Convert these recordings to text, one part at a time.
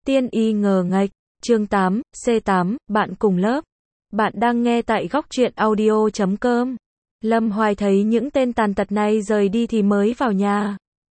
Tiên y ngờ nghệch, chương 8, C8, bạn cùng lớp. Bạn đang nghe tại góc truyện audio.com. Lâm Hoài thấy những tên tàn tật này rời đi thì mới vào nhà.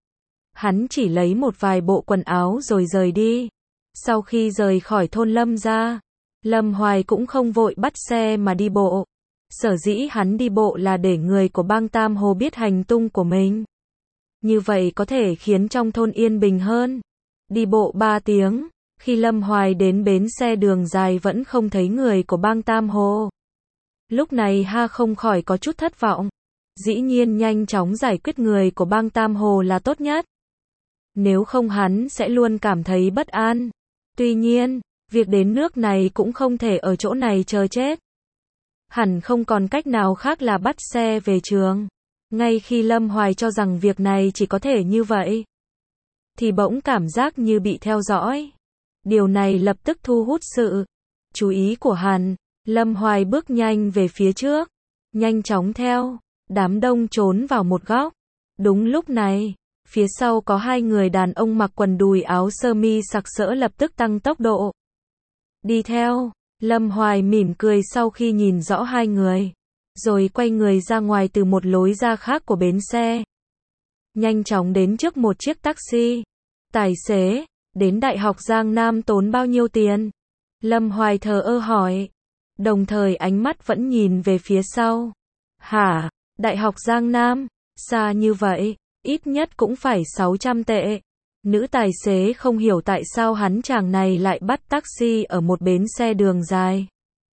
Hắn chỉ lấy một vài bộ quần áo rồi rời đi. Sau khi rời khỏi thôn Lâm ra, Lâm Hoài cũng không vội bắt xe mà đi bộ. Sở dĩ hắn đi bộ là để người của bang Tam Hồ biết hành tung của mình. Như vậy có thể khiến trong thôn yên bình hơn. Đi bộ 3 tiếng, khi Lâm Hoài đến bến xe đường dài vẫn không thấy người của bang Tam Hồ. Lúc này ha không khỏi có chút thất vọng. Dĩ nhiên nhanh chóng giải quyết người của bang Tam Hồ là tốt nhất. Nếu không hắn sẽ luôn cảm thấy bất an. Tuy nhiên, việc đến nước này cũng không thể ở chỗ này chờ chết. Hẳn không còn cách nào khác là bắt xe về trường. Ngay khi Lâm Hoài cho rằng việc này chỉ có thể như vậy, thì bỗng cảm giác như bị theo dõi. Điều này lập tức thu hút sự chú ý của hắn. Lâm Hoài bước nhanh về phía trước, nhanh chóng theo đám đông trốn vào một góc. Đúng lúc này, phía sau có hai người đàn ông mặc quần đùi áo sơ mi sặc sỡ lập tức tăng tốc độ đi theo. Lâm Hoài mỉm cười sau khi nhìn rõ hai người, rồi quay người ra ngoài từ một lối ra khác của bến xe. Nhanh chóng đến trước một chiếc taxi. Tài xế, đến Đại học Giang Nam tốn bao nhiêu tiền? Lâm Hoài thờ ơ hỏi, đồng thời ánh mắt vẫn nhìn về phía sau. Hả? Đại học Giang Nam? Xa như vậy, ít nhất cũng phải 600 tệ. Nữ tài xế không hiểu tại sao hắn chàng này lại bắt taxi ở một bến xe đường dài.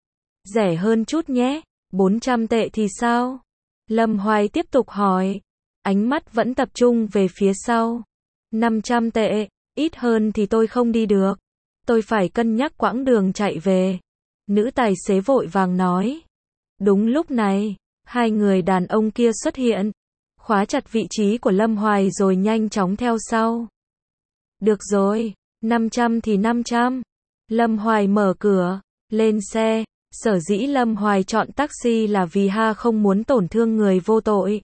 Rẻ hơn chút nhé, 400 tệ thì sao? Lâm Hoài tiếp tục hỏi, ánh mắt vẫn tập trung về phía sau. 500 tệ, ít hơn thì tôi không đi được. Tôi phải cân nhắc quãng đường chạy về. Nữ tài xế vội vàng nói. Đúng lúc này, hai người đàn ông kia xuất hiện, khóa chặt vị trí của Lâm Hoài rồi nhanh chóng theo sau. Được rồi, 500 thì 500. Lâm Hoài mở cửa, lên xe. Sở dĩ Lâm Hoài chọn taxi là vì ha không muốn tổn thương người vô tội.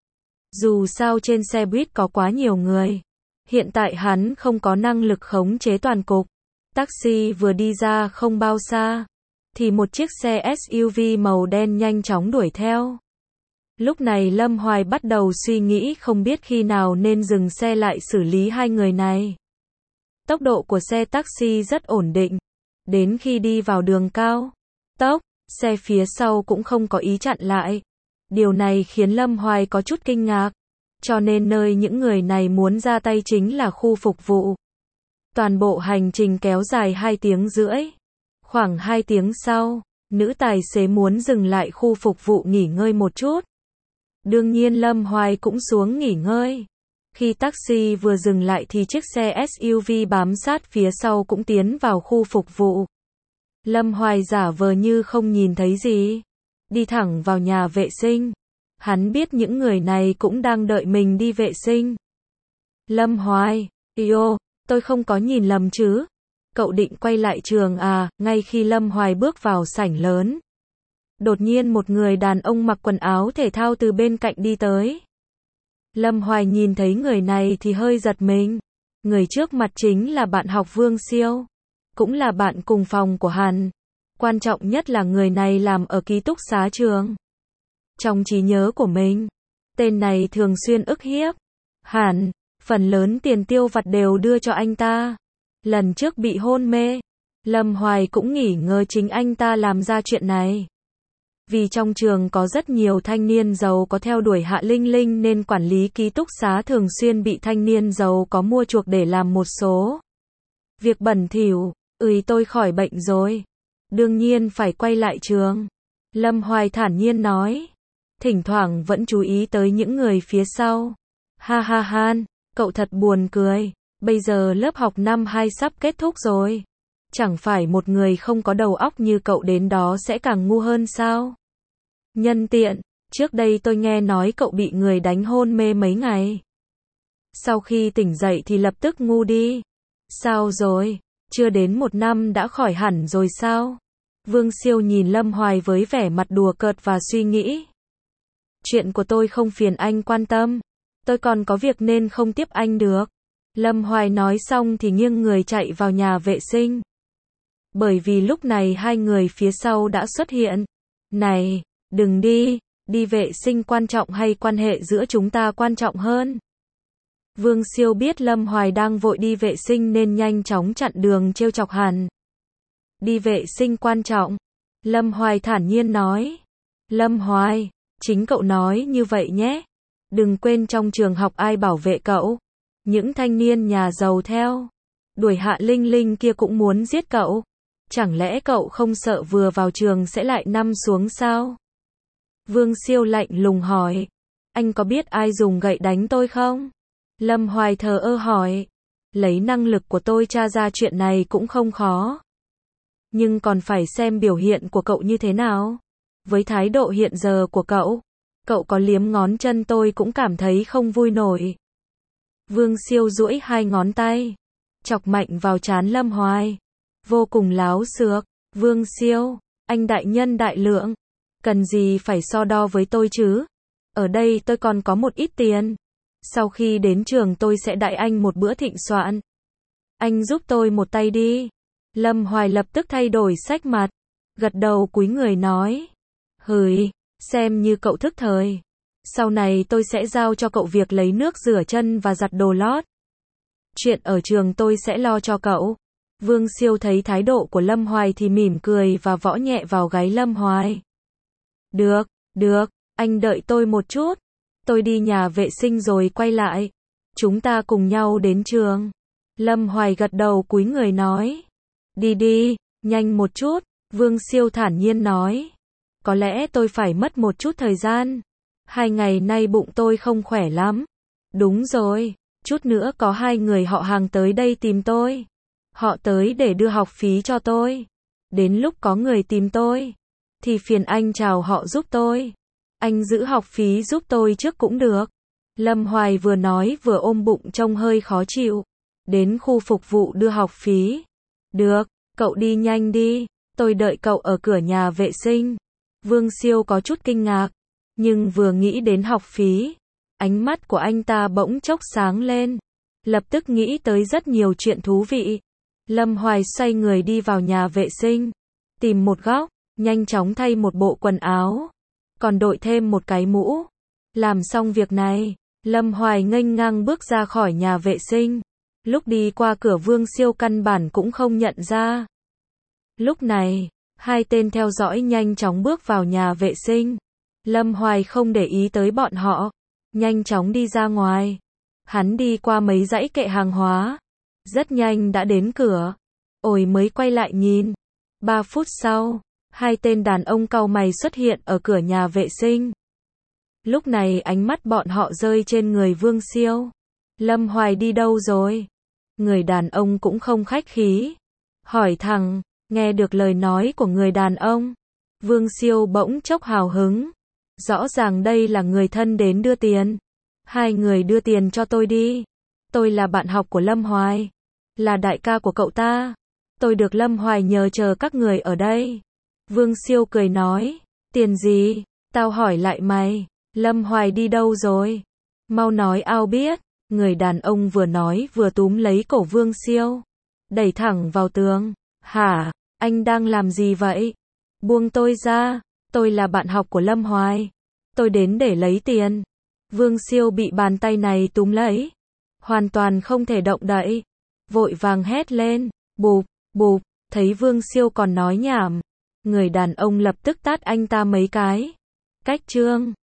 Dù sao trên xe buýt có quá nhiều người. Hiện tại hắn không có năng lực khống chế toàn cục. Taxi vừa đi ra không bao xa, thì một chiếc xe SUV màu đen nhanh chóng đuổi theo. Lúc này Lâm Hoài bắt đầu suy nghĩ không biết khi nào nên dừng xe lại xử lý hai người này. Tốc độ của xe taxi rất ổn định. Đến khi đi vào đường cao tốc, xe phía sau cũng không có ý chặn lại. Điều này khiến Lâm Hoài có chút kinh ngạc. Cho nên nơi những người này muốn ra tay chính là khu phục vụ. Toàn bộ hành trình kéo dài 2 tiếng rưỡi. Khoảng 2 tiếng sau, nữ tài xế muốn dừng lại khu phục vụ nghỉ ngơi một chút. Đương nhiên Lâm Hoài cũng xuống nghỉ ngơi. Khi taxi vừa dừng lại thì chiếc xe SUV bám sát phía sau cũng tiến vào khu phục vụ. Lâm Hoài giả vờ như không nhìn thấy gì, đi thẳng vào nhà vệ sinh. Hắn biết những người này cũng đang đợi mình đi vệ sinh. Lâm Hoài, yo, tôi không có nhìn lầm chứ? Cậu định quay lại trường à? Ngay khi Lâm Hoài bước vào sảnh lớn, đột nhiên một người đàn ông mặc quần áo thể thao từ bên cạnh đi tới. Lâm Hoài nhìn thấy người này thì hơi giật mình. Người trước mặt chính là bạn học Vương Siêu, cũng là bạn cùng phòng của hắn. Quan trọng nhất là người này làm ở ký túc xá trường. Trong trí nhớ của mình, tên này thường xuyên ức hiếp hắn, phần lớn tiền tiêu vặt đều đưa cho anh ta. Lần trước bị hôn mê, Lâm Hoài cũng nghi ngờ chính anh ta làm ra chuyện này. Vì trong trường có rất nhiều thanh niên giàu có theo đuổi Hạ Linh Linh nên quản lý ký túc xá thường xuyên bị thanh niên giàu có mua chuộc để làm một số việc bẩn thỉu. Tôi khỏi bệnh rồi. Đương nhiên phải quay lại trường. Lâm Hoài thản nhiên nói. Thỉnh thoảng vẫn chú ý tới những người phía sau. Ha ha ha, cậu thật buồn cười. Bây giờ lớp học năm 2 sắp kết thúc rồi. Chẳng phải một người không có đầu óc như cậu đến đó sẽ càng ngu hơn sao? Nhân tiện, trước đây tôi nghe nói cậu bị người đánh hôn mê mấy ngày. Sau khi tỉnh dậy thì lập tức ngu đi. Sao rồi? Chưa đến 1 năm đã khỏi hẳn rồi sao? Vương Siêu nhìn Lâm Hoài với vẻ mặt đùa cợt và suy nghĩ. Chuyện của tôi không phiền anh quan tâm. Tôi còn có việc nên không tiếp anh được. Lâm Hoài nói xong thì nghiêng người chạy vào nhà vệ sinh. Bởi vì lúc này hai người phía sau đã xuất hiện. Này, đừng đi, đi vệ sinh quan trọng hay quan hệ giữa chúng ta quan trọng hơn? Vương Siêu biết Lâm Hoài đang vội đi vệ sinh nên nhanh chóng chặn đường trêu chọc hắn. Đi vệ sinh quan trọng. Lâm Hoài thản nhiên nói. Lâm Hoài, chính cậu nói như vậy nhé. Đừng quên trong trường học ai bảo vệ cậu. Những thanh niên nhà giàu theo đuổi Hạ Linh Linh kia cũng muốn giết cậu. Chẳng lẽ cậu không sợ vừa vào trường sẽ lại nằm xuống sao? Vương Siêu lạnh lùng hỏi. Anh có biết ai dùng gậy đánh tôi không? Lâm Hoài thờ ơ hỏi. Lấy năng lực của tôi tra ra chuyện này cũng không khó. Nhưng còn phải xem biểu hiện của cậu như thế nào. Với thái độ hiện giờ của cậu có liếm ngón chân tôi cũng cảm thấy không vui nổi. Vương Siêu duỗi hai ngón tay, chọc mạnh vào trán Lâm Hoài. Vô cùng láo xược. Vương Siêu, anh đại nhân đại lượng. Cần gì phải so đo với tôi chứ? Ở đây tôi còn có một ít tiền. Sau khi đến trường tôi sẽ đãi anh một bữa thịnh soạn. Anh giúp tôi một tay đi. Lâm Hoài lập tức thay đổi sắc mặt. Gật đầu cúi người nói. Hửi, xem như cậu thức thời. Sau này tôi sẽ giao cho cậu việc lấy nước rửa chân và giặt đồ lót. Chuyện ở trường tôi sẽ lo cho cậu. Vương Siêu thấy thái độ của Lâm Hoài thì mỉm cười và võ nhẹ vào gáy Lâm Hoài. Được, anh đợi tôi một chút. Tôi đi nhà vệ sinh rồi quay lại. Chúng ta cùng nhau đến trường. Lâm Hoài gật đầu cúi người nói. Đi, nhanh một chút. Vương Siêu thản nhiên nói. Có lẽ tôi phải mất một chút thời gian. 2 ngày nay bụng tôi không khỏe lắm. Đúng rồi, chút nữa có 2 người họ hàng tới đây tìm tôi. Họ tới để đưa học phí cho tôi. Đến lúc có người tìm tôi, thì phiền anh chào họ giúp tôi. Anh giữ học phí giúp tôi trước cũng được. Lâm Hoài vừa nói vừa ôm bụng trông hơi khó chịu. Đến khu phục vụ đưa học phí. Được, cậu đi nhanh đi. Tôi đợi cậu ở cửa nhà vệ sinh. Vương Siêu có chút kinh ngạc. Nhưng vừa nghĩ đến học phí, ánh mắt của anh ta bỗng chốc sáng lên. Lập tức nghĩ tới rất nhiều chuyện thú vị. Lâm Hoài xoay người đi vào nhà vệ sinh. Tìm một góc, nhanh chóng thay một bộ quần áo. Còn đội thêm một cái mũ. Làm xong việc này, Lâm Hoài nghênh ngang bước ra khỏi nhà vệ sinh. Lúc đi qua cửa Vương Siêu căn bản cũng không nhận ra. Lúc này, 2 tên theo dõi nhanh chóng bước vào nhà vệ sinh. Lâm Hoài không để ý tới bọn họ, nhanh chóng đi ra ngoài. Hắn đi qua mấy dãy kệ hàng hóa, rất nhanh đã đến cửa. Ôi mới quay lại nhìn. 3 phút sau, 2 tên đàn ông cau mày xuất hiện ở cửa nhà vệ sinh. Lúc này ánh mắt bọn họ rơi trên người Vương Siêu. Lâm Hoài đi đâu rồi? Người đàn ông cũng không khách khí, hỏi thẳng. Nghe được lời nói của người đàn ông, Vương Siêu bỗng chốc hào hứng. Rõ ràng đây là người thân đến đưa tiền. 2 người đưa tiền cho tôi đi. Tôi là bạn học của Lâm Hoài, là đại ca của cậu ta. Tôi được Lâm Hoài nhờ chờ các người ở đây. Vương Siêu cười nói. Tiền gì? Tao hỏi lại mày. Lâm Hoài đi đâu rồi? Mau nói ao biết. Người đàn ông vừa nói vừa túm lấy cổ Vương Siêu, đẩy thẳng vào tường. Hả? Anh đang làm gì vậy? Buông tôi ra. Tôi là bạn học của Lâm Hoài. Tôi đến để lấy tiền. Vương Siêu bị bàn tay này túm lấy, hoàn toàn không thể động đậy. Vội vàng hét lên. Bụp. Thấy Vương Siêu còn nói nhảm, người đàn ông lập tức tát anh ta mấy cái. Cách trương.